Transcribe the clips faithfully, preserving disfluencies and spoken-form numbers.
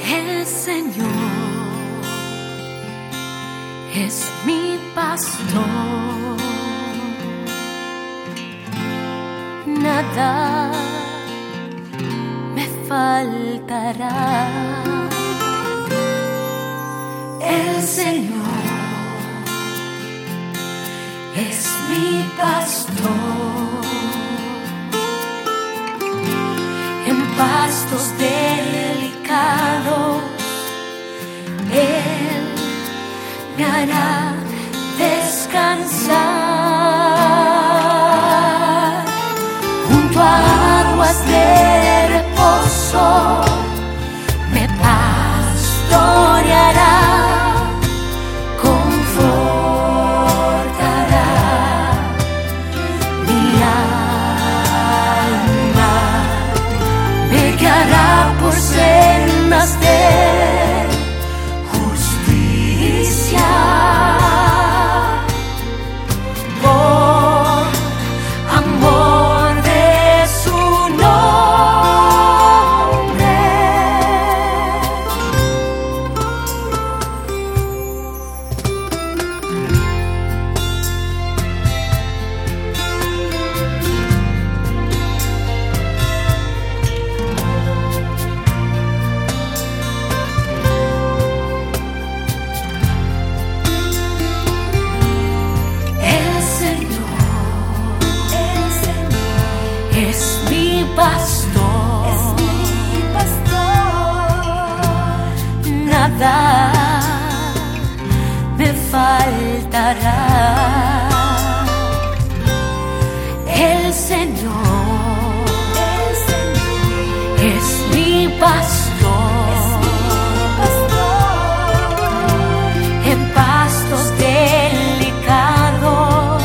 El Señor es mi pastor, nada me faltará. El Señor es mi pastor, en pastos delicados Él me hará descansar, junto a aguas de reposo me pastoreará, confortará mi alma, me guiará por sendas de justicia, por amor de su nombre. Es mi pastor, es mi pastor, nada me faltará. El Señor, el Señor es mi pastor, es mi pastor, en pastos delicados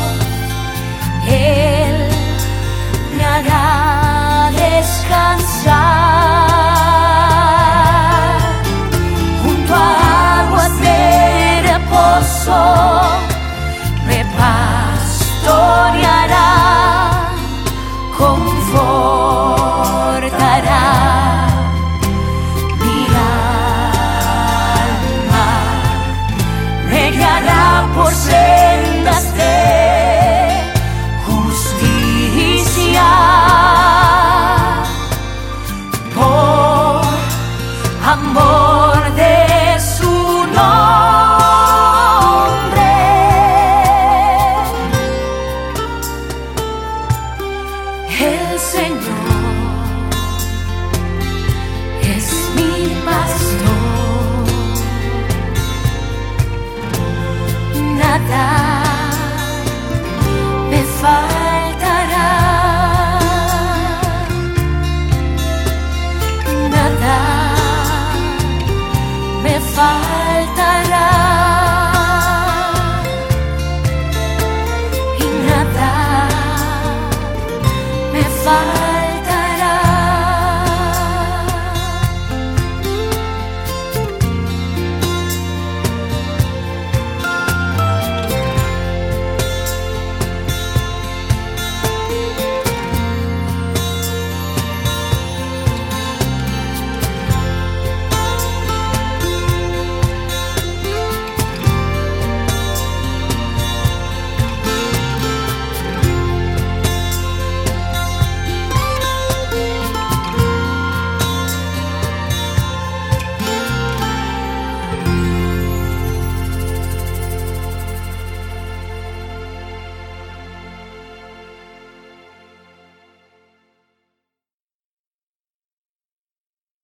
Él me hará descansar, junto a aguas de reposo me pastoreará, confortará mi alma, me guiará por sendas de justicia, amor de su nombre. El Señor es mi pastor, nada